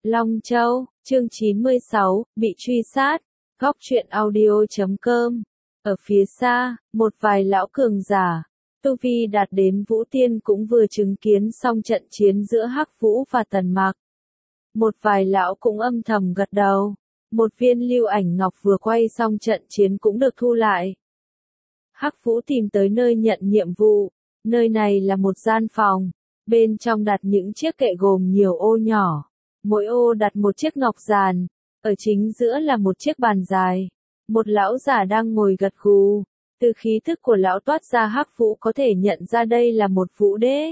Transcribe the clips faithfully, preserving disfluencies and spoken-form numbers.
Long Châu, chương chín mươi sáu, bị truy sát, góc truyện audio chấm com. Ở phía xa, một vài lão cường giả, tu vi đạt đến Vũ Tiên cũng vừa chứng kiến xong trận chiến giữa Hắc Vũ và Tần Mạc. Một vài lão cũng âm thầm gật đầu, một viên lưu ảnh ngọc vừa quay xong trận chiến cũng được thu lại. Hắc Vũ tìm tới nơi nhận nhiệm vụ, nơi này là một gian phòng, bên trong đặt những chiếc kệ gồm nhiều ô nhỏ, mỗi ô đặt một chiếc ngọc giàn, ở chính giữa là một chiếc bàn dài. Một lão giả đang ngồi gật gù, từ khí thức của lão toát ra Hắc Vũ có thể nhận ra đây là một vũ đế.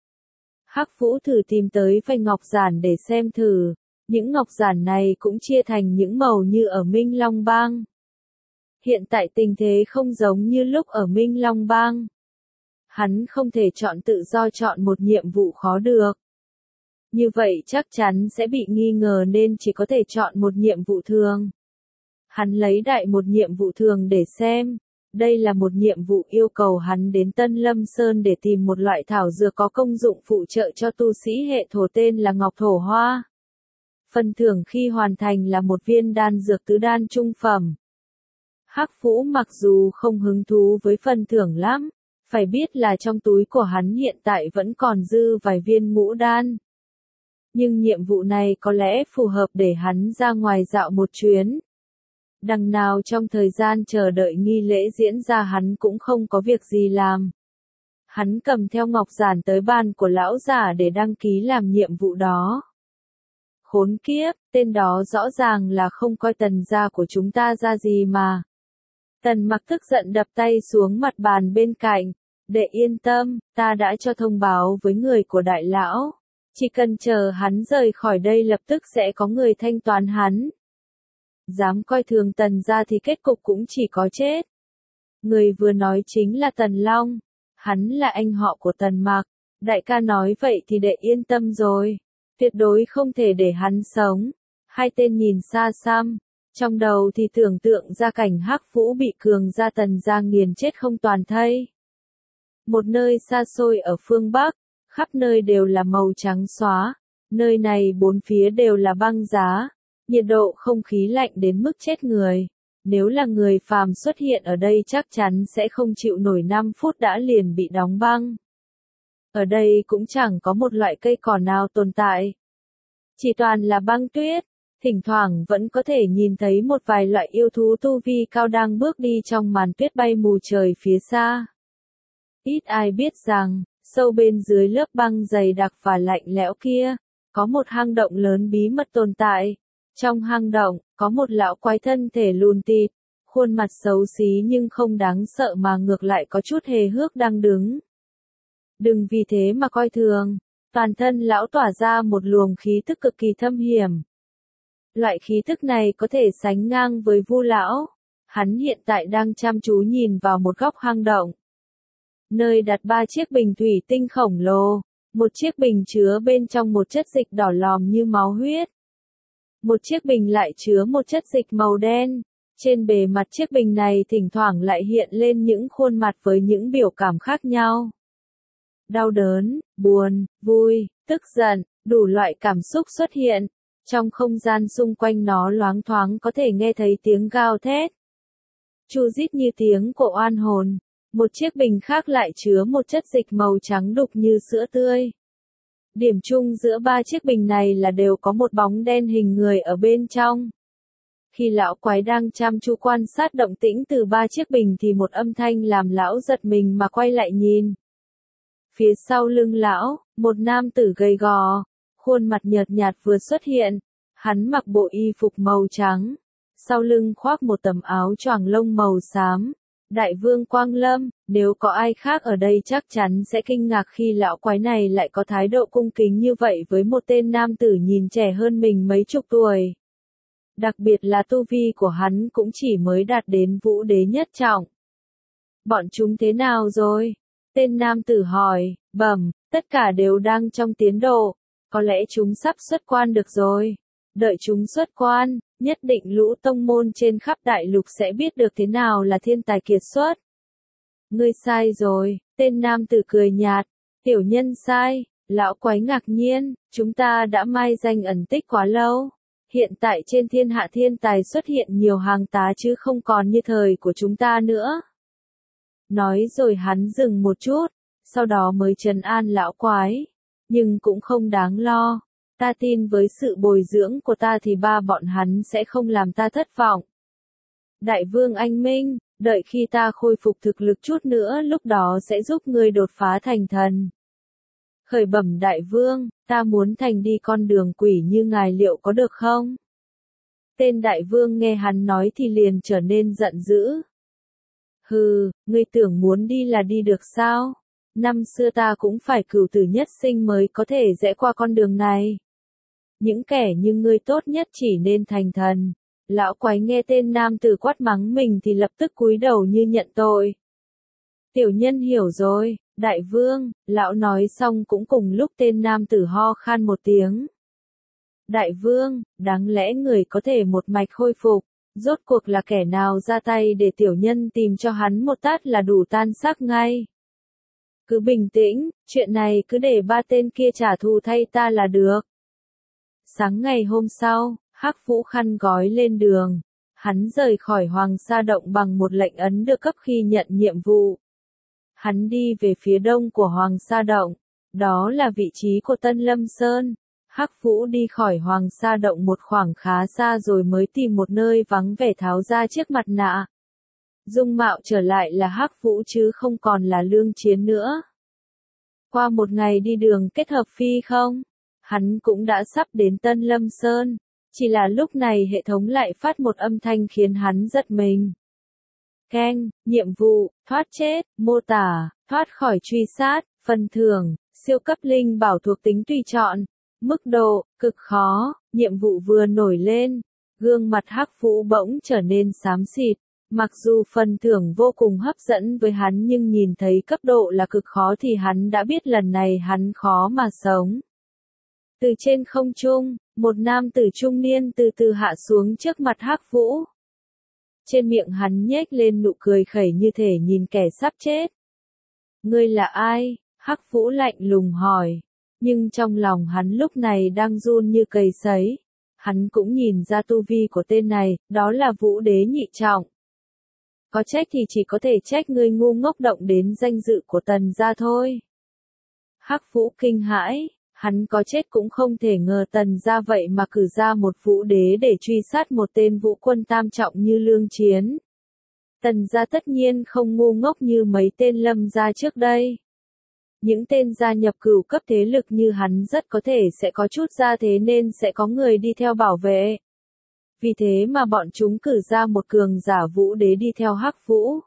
Hắc Vũ thử tìm tới vài ngọc giản để xem thử, những ngọc giản này cũng chia thành những màu như ở Minh Long Bang. Hiện tại tình thế không giống như lúc ở Minh Long Bang. Hắn không thể chọn tự do chọn một nhiệm vụ khó được. Như vậy chắc chắn sẽ bị nghi ngờ nên chỉ có thể chọn một nhiệm vụ thường. Hắn lấy đại một nhiệm vụ thường để xem. Đây là một nhiệm vụ yêu cầu hắn đến Tân Lâm Sơn để tìm một loại thảo dược có công dụng phụ trợ cho tu sĩ hệ thổ tên là Ngọc Thổ Hoa. Phần thưởng khi hoàn thành là một viên đan dược tứ đan trung phẩm. Hắc Vũ mặc dù không hứng thú với phần thưởng lắm, phải biết là trong túi của hắn hiện tại vẫn còn dư vài viên ngũ đan. Nhưng nhiệm vụ này có lẽ phù hợp để hắn ra ngoài dạo một chuyến. Đằng nào trong thời gian chờ đợi nghi lễ diễn ra hắn cũng không có việc gì làm. Hắn cầm theo ngọc giản tới bàn của lão giả để đăng ký làm nhiệm vụ đó. Khốn kiếp, tên đó rõ ràng là không coi Tần gia của chúng ta ra gì mà. Tần Mặc tức giận đập tay xuống mặt bàn bên cạnh. Đệ yên tâm, ta đã cho thông báo với người của đại lão. Chỉ cần chờ hắn rời khỏi đây lập tức sẽ có người thanh toán hắn. Dám coi thường Tần gia thì kết cục cũng chỉ có chết. Người vừa nói chính là Tần Long. Hắn là anh họ của Tần Mạc. Đại ca nói vậy thì đệ yên tâm rồi. Tuyệt đối không thể để hắn sống. Hai tên nhìn xa xăm. Trong đầu thì tưởng tượng ra cảnh Hắc Vũ bị cường gia Tần gia nghiền chết không toàn thây. Một nơi xa xôi ở phương Bắc. Khắp nơi đều là màu trắng xóa. Nơi này bốn phía đều là băng giá. Nhiệt độ không khí lạnh đến mức chết người. Nếu là người phàm xuất hiện ở đây chắc chắn sẽ không chịu nổi năm phút đã liền bị đóng băng. Ở đây cũng chẳng có một loại cây cỏ nào tồn tại. Chỉ toàn là băng tuyết. Thỉnh thoảng vẫn có thể nhìn thấy một vài loại yêu thú tu vi cao đang bước đi trong màn tuyết bay mù trời phía xa. Ít ai biết rằng, sâu bên dưới lớp băng dày đặc và lạnh lẽo kia, có một hang động lớn bí mật tồn tại. Trong hang động, có một lão quái thân thể lùn tịt, khuôn mặt xấu xí nhưng không đáng sợ mà ngược lại có chút hề hước đang đứng. Đừng vì thế mà coi thường, toàn thân lão tỏa ra một luồng khí tức cực kỳ thâm hiểm. Loại khí tức này có thể sánh ngang với Vu lão. Hắn hiện tại đang chăm chú nhìn vào một góc hang động. Nơi đặt ba chiếc bình thủy tinh khổng lồ, một chiếc bình chứa bên trong một chất dịch đỏ lòm như máu huyết. Một chiếc bình lại chứa một chất dịch màu đen. Trên bề mặt chiếc bình này thỉnh thoảng lại hiện lên những khuôn mặt với những biểu cảm khác nhau. Đau đớn, buồn, vui, tức giận, đủ loại cảm xúc xuất hiện. Trong không gian xung quanh nó loáng thoáng có thể nghe thấy tiếng gào thét. Chu rít như tiếng của oan hồn. Một chiếc bình khác lại chứa một chất dịch màu trắng đục như sữa tươi. Điểm chung giữa ba chiếc bình này là đều có một bóng đen hình người ở bên trong. Khi lão quái đang chăm chú quan sát động tĩnh từ ba chiếc bình thì một âm thanh làm lão giật mình mà quay lại nhìn. Phía sau lưng lão, một nam tử gầy gò, khuôn mặt nhợt nhạt vừa xuất hiện. Hắn mặc bộ y phục màu trắng, sau lưng khoác một tấm áo choàng lông màu xám. Đại vương Quang Lâm, nếu có ai khác ở đây chắc chắn sẽ kinh ngạc khi lão quái này lại có thái độ cung kính như vậy với một tên nam tử nhìn trẻ hơn mình mấy chục tuổi. Đặc biệt là tu vi của hắn cũng chỉ mới đạt đến vũ đế nhất trọng. Bọn chúng thế nào rồi? Tên nam tử hỏi, bẩm, tất cả đều đang trong tiến độ, có lẽ chúng sắp xuất quan được rồi. Đợi chúng xuất quan, nhất định lũ tông môn trên khắp đại lục sẽ biết được thế nào là thiên tài kiệt xuất. Ngươi sai rồi, tên nam tử cười nhạt, tiểu nhân sai, Lão quái ngạc nhiên, chúng ta đã mai danh ẩn tích quá lâu. Hiện tại trên thiên hạ thiên tài xuất hiện nhiều hàng tá chứ không còn như thời của chúng ta nữa. Nói rồi hắn dừng một chút, sau đó mới trấn an lão quái. Nhưng cũng không đáng lo. Ta tin với sự bồi dưỡng của ta thì ba bọn hắn sẽ không làm ta thất vọng. Đại vương anh minh, đợi khi ta khôi phục thực lực chút nữa lúc đó sẽ giúp ngươi đột phá thành thần. Khởi bẩm đại vương, ta muốn thành đi con đường quỷ như ngài liệu có được không? Tên đại vương nghe hắn nói thì liền trở nên giận dữ. Hừ, ngươi tưởng muốn đi là đi được sao? Năm xưa ta cũng phải cửu tử nhất sinh mới có thể rẽ qua con đường này. Những kẻ như ngươi tốt nhất chỉ nên thành thần. Lão quái nghe tên nam tử quát mắng mình thì lập tức cúi đầu như nhận tội. Tiểu nhân hiểu rồi, đại vương, lão nói xong cũng cùng lúc tên nam tử ho khan một tiếng. Đại vương, đáng lẽ người có thể một mạch khôi phục, rốt cuộc là kẻ nào ra tay để tiểu nhân tìm cho hắn một tát là đủ tan xác ngay. Cứ bình tĩnh, chuyện này cứ để ba tên kia trả thù thay ta là được. Sáng ngày hôm sau, Hắc Vũ khăn gói lên đường. Hắn rời khỏi Hoàng Sa Động bằng một lệnh ấn được cấp khi nhận nhiệm vụ. Hắn đi về phía đông của Hoàng Sa Động. Đó là vị trí của Tân Lâm Sơn. Hắc Vũ đi khỏi Hoàng Sa Động một khoảng khá xa rồi mới tìm một nơi vắng vẻ tháo ra chiếc mặt nạ. Dung mạo trở lại là Hắc Vũ chứ không còn là Lương Chiến nữa. Qua một ngày đi đường kết hợp phi không, hắn cũng đã sắp đến Tân Lâm Sơn. Chỉ là lúc này hệ thống lại phát một âm thanh khiến hắn giật mình. Keng, nhiệm vụ, thoát chết, mô tả, thoát khỏi truy sát, phần thưởng, siêu cấp linh bảo thuộc tính tùy chọn. Mức độ, cực khó, nhiệm vụ vừa nổi lên. Gương mặt Hắc Vũ bỗng trở nên xám xịt. Mặc dù phần thưởng vô cùng hấp dẫn với hắn nhưng nhìn thấy cấp độ là cực khó thì hắn đã biết lần này hắn khó mà sống. Từ trên không trung, một nam tử trung niên từ từ hạ xuống trước mặt Hắc Vũ. Trên miệng hắn nhếch lên nụ cười khẩy như thể nhìn kẻ sắp chết. Ngươi là ai? Hắc Vũ lạnh lùng hỏi. Nhưng trong lòng hắn lúc này đang run như cầy sấy. Hắn cũng nhìn ra tu vi của tên này, đó là Vũ Đế nhị trọng. Có trách thì chỉ có thể trách ngươi ngu ngốc động đến danh dự của Tần gia thôi. Hắc Vũ kinh hãi, hắn có chết cũng không thể ngờ Tần gia vậy mà cử ra một Vũ Đế để truy sát một tên vũ quân tam trọng như Lương Chiến. Tần gia tất nhiên không ngu ngốc như mấy tên Lâm gia trước đây. Những tên gia nhập cửu cấp thế lực như hắn rất có thể sẽ có chút gia thế nên sẽ có người đi theo bảo vệ. Vì thế mà bọn chúng cử ra một cường giả Vũ Đế đi theo Hắc Vũ.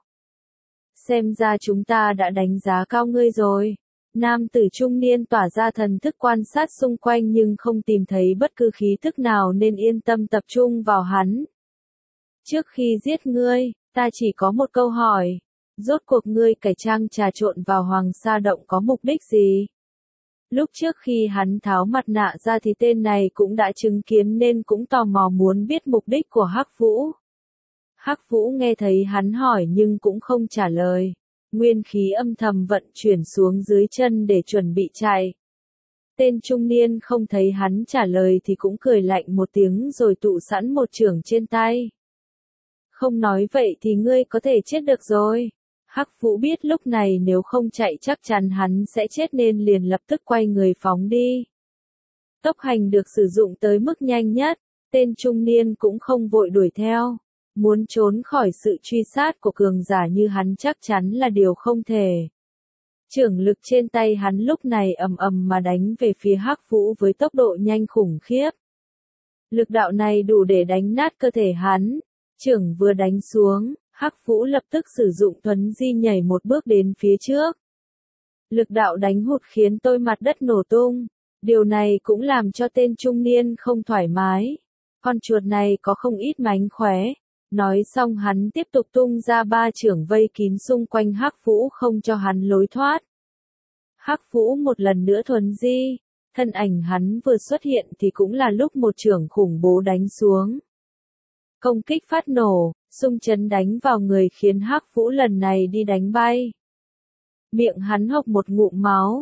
Xem ra chúng ta đã đánh giá cao ngươi rồi. Nam tử trung niên tỏa ra thần thức quan sát xung quanh nhưng không tìm thấy bất cứ khí thức nào nên yên tâm tập trung vào hắn. Trước khi giết ngươi, ta chỉ có một câu hỏi. Rốt cuộc ngươi cải trang trà trộn vào Hoàng Sa Động có mục đích gì? Lúc trước khi hắn tháo mặt nạ ra thì tên này cũng đã chứng kiến nên cũng tò mò muốn biết mục đích của Hắc Vũ. Hắc Vũ nghe thấy hắn hỏi nhưng cũng không trả lời. Nguyên khí âm thầm vận chuyển xuống dưới chân để chuẩn bị chạy. Tên trung niên không thấy hắn trả lời thì cũng cười lạnh một tiếng rồi tụ sẵn một chưởng trên tay. Không nói vậy thì ngươi có thể chết được rồi. Hắc Vũ biết lúc này nếu không chạy chắc chắn hắn sẽ chết nên liền lập tức quay người phóng đi. Tốc hành được sử dụng tới mức nhanh nhất, tên trung niên cũng không vội đuổi theo. Muốn trốn khỏi sự truy sát của cường giả như hắn chắc chắn là điều không thể. Chưởng lực trên tay hắn lúc này ầm ầm mà đánh về phía Hắc Vũ với tốc độ nhanh khủng khiếp. Lực đạo này đủ để đánh nát cơ thể hắn. Chưởng vừa đánh xuống, Hắc Vũ lập tức sử dụng thuấn di nhảy một bước đến phía trước. Lực đạo đánh hụt khiến tôi mặt đất nổ tung. Điều này cũng làm cho tên trung niên không thoải mái. Con chuột này có không ít mánh khóe. Nói xong hắn tiếp tục tung ra ba chưởng vây kín xung quanh Hắc Vũ không cho hắn lối thoát. Hắc Vũ một lần nữa thuấn di. Thân ảnh hắn vừa xuất hiện thì cũng là lúc một chưởng khủng bố đánh xuống. Công kích phát nổ, xung chấn đánh vào người khiến Hắc Vũ lần này đi đánh bay. Miệng hắn hộc một ngụm máu.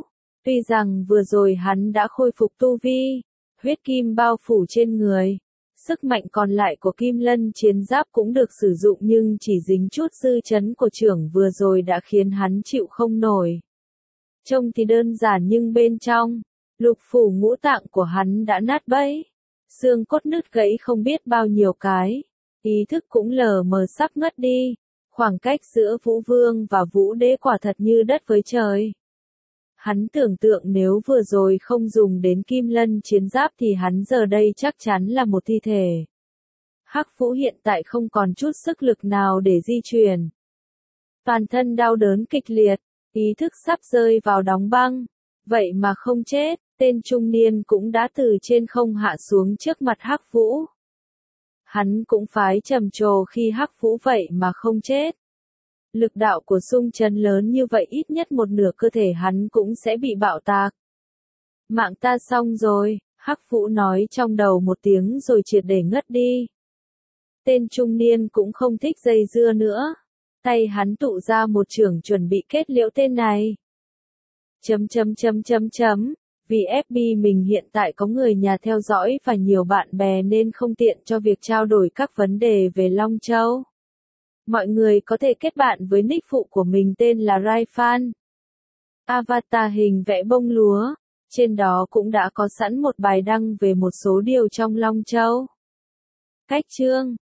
Tuy rằng vừa rồi hắn đã khôi phục tu vi, huyết kim bao phủ trên người, sức mạnh còn lại của kim lân chiến giáp cũng được sử dụng nhưng chỉ dính chút dư chấn của trưởng vừa rồi đã khiến hắn chịu không nổi. Trông thì đơn giản nhưng bên trong, lục phủ ngũ tạng của hắn đã nát bấy, xương cốt nứt gãy không biết bao nhiêu cái, ý thức cũng lờ mờ sắp ngất đi, khoảng cách giữa Vũ Vương và Vũ Đế quả thật như đất với trời. Hắn tưởng tượng nếu vừa rồi không dùng đến kim lân chiến giáp thì hắn giờ đây chắc chắn là một thi thể. Hắc Vũ hiện tại không còn chút sức lực nào để di chuyển. Toàn thân đau đớn kịch liệt, ý thức sắp rơi vào đóng băng. Vậy mà không chết, tên trung niên cũng đã từ trên không hạ xuống trước mặt Hắc Vũ. Hắn cũng phái trầm trồ khi Hắc Vũ vậy mà không chết. Lực đạo của xung chấn lớn như vậy ít nhất một nửa cơ thể hắn cũng sẽ bị bạo tạc. Mạng ta xong rồi, Hắc Vũ nói trong đầu một tiếng rồi triệt để ngất đi. Tên trung niên cũng không thích dây dưa nữa. Tay hắn tụ ra một chưởng chuẩn bị kết liễu tên này. Chấm chấm chấm chấm chấm, vì ép bê mình hiện tại có người nhà theo dõi và nhiều bạn bè nên không tiện cho việc trao đổi các vấn đề về Long Châu. Mọi người có thể kết bạn với nick phụ của mình tên là Raifan. Avatar hình vẽ bông lúa, trên đó cũng đã có sẵn một bài đăng về một số điều trong Long Châu. Cách chương